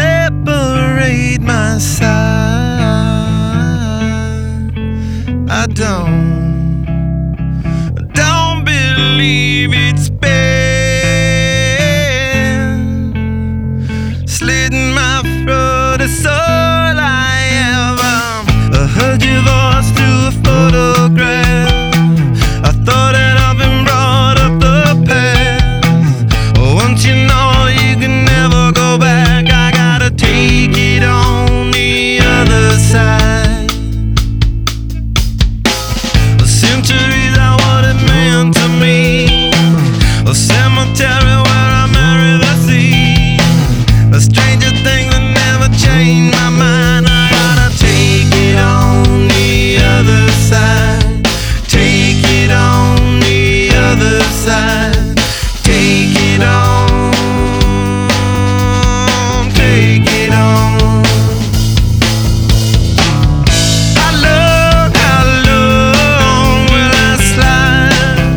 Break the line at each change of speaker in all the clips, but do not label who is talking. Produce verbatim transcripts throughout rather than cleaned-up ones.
separate my side. I don't, I don't believe it's been slitting my throat. It's all I ever. I heard your voice through a photograph. I thought that I've been brought up the past. Once you know you can never go back, I gotta take it on the other side. The centuries are what it meant to me. A cemetery where I marry the sea. A stranger thing that never changed my mind. I gotta take it on the other side. Take it on the other side. Take it on. Take it on. How long, how long will I slide?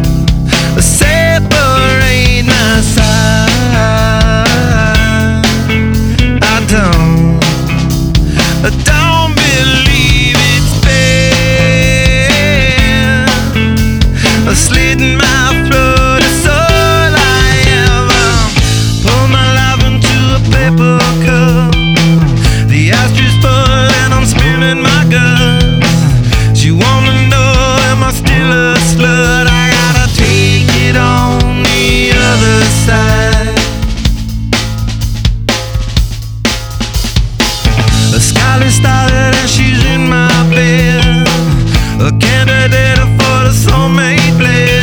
Separate my side. I don't, I don't believe it's been slitting my throat. It's all I ever. Pour my life into a paper cup. The ashtray full and I'm spilling my guts. She wanna know, am I still a slut? I gotta take it on the other side. A skyline started and she's in my bed. A candidate for the soulmate blade.